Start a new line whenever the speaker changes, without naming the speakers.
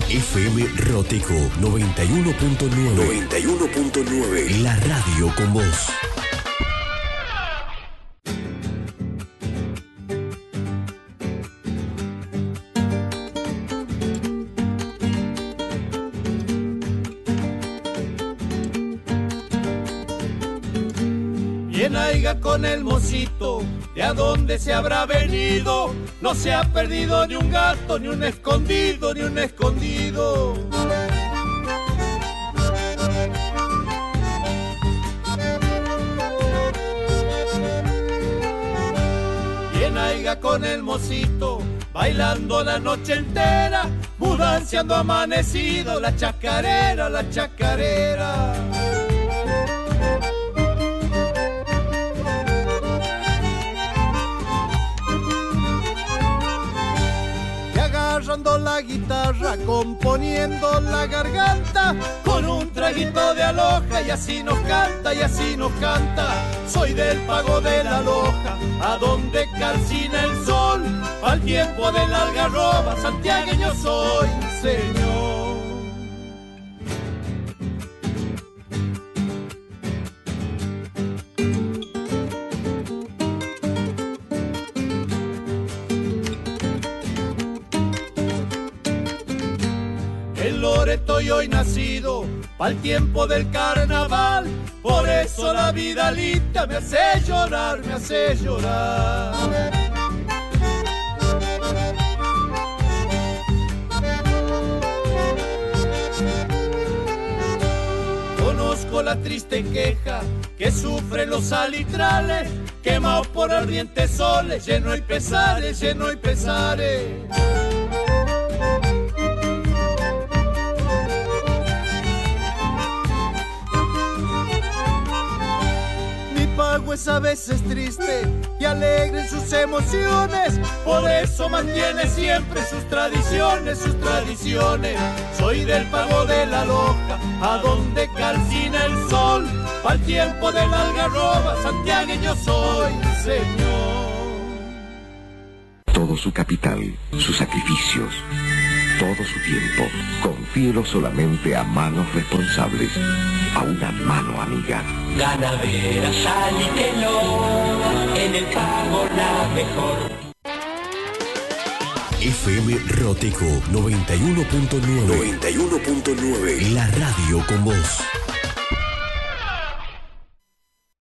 FM Roteco 91.9. 91.9. La radio con vos.
Bien haiga con el mocito, de a dónde se habrá venido. No se ha perdido ni un gato, ni un escondido, ni un escondido. Bien haiga con el mocito, bailando la noche entera, mudanciando amanecido, la chacarera, la chacarera. Agarrando la guitarra, componiendo la garganta, con un traguito de aloja, y así nos canta, y así nos canta. Soy del pago de la loja, a donde calcina el sol, al tiempo de la algarroba, santiagueño soy, señor. Estoy hoy nacido pa'l tiempo del carnaval, por eso la vidalita me hace llorar, me hace llorar. Conozco la triste queja que sufren los alitrales, quemados por ardientes soles, lleno y pesares, lleno y pesares. Es a veces triste y alegre en sus emociones, por eso mantiene siempre sus tradiciones, sus tradiciones. Soy del pago de la loja, a donde calcina el sol, pa'l tiempo de la algarroba, santiagueño soy, señor.
Todo su capital, sus sacrificios, todo su tiempo, confíelo solamente a manos responsables, a una mano amiga.
Ganadera Salitelo, en el pago la mejor.
FM Roteco 91.9. 91.9. La radio con vos.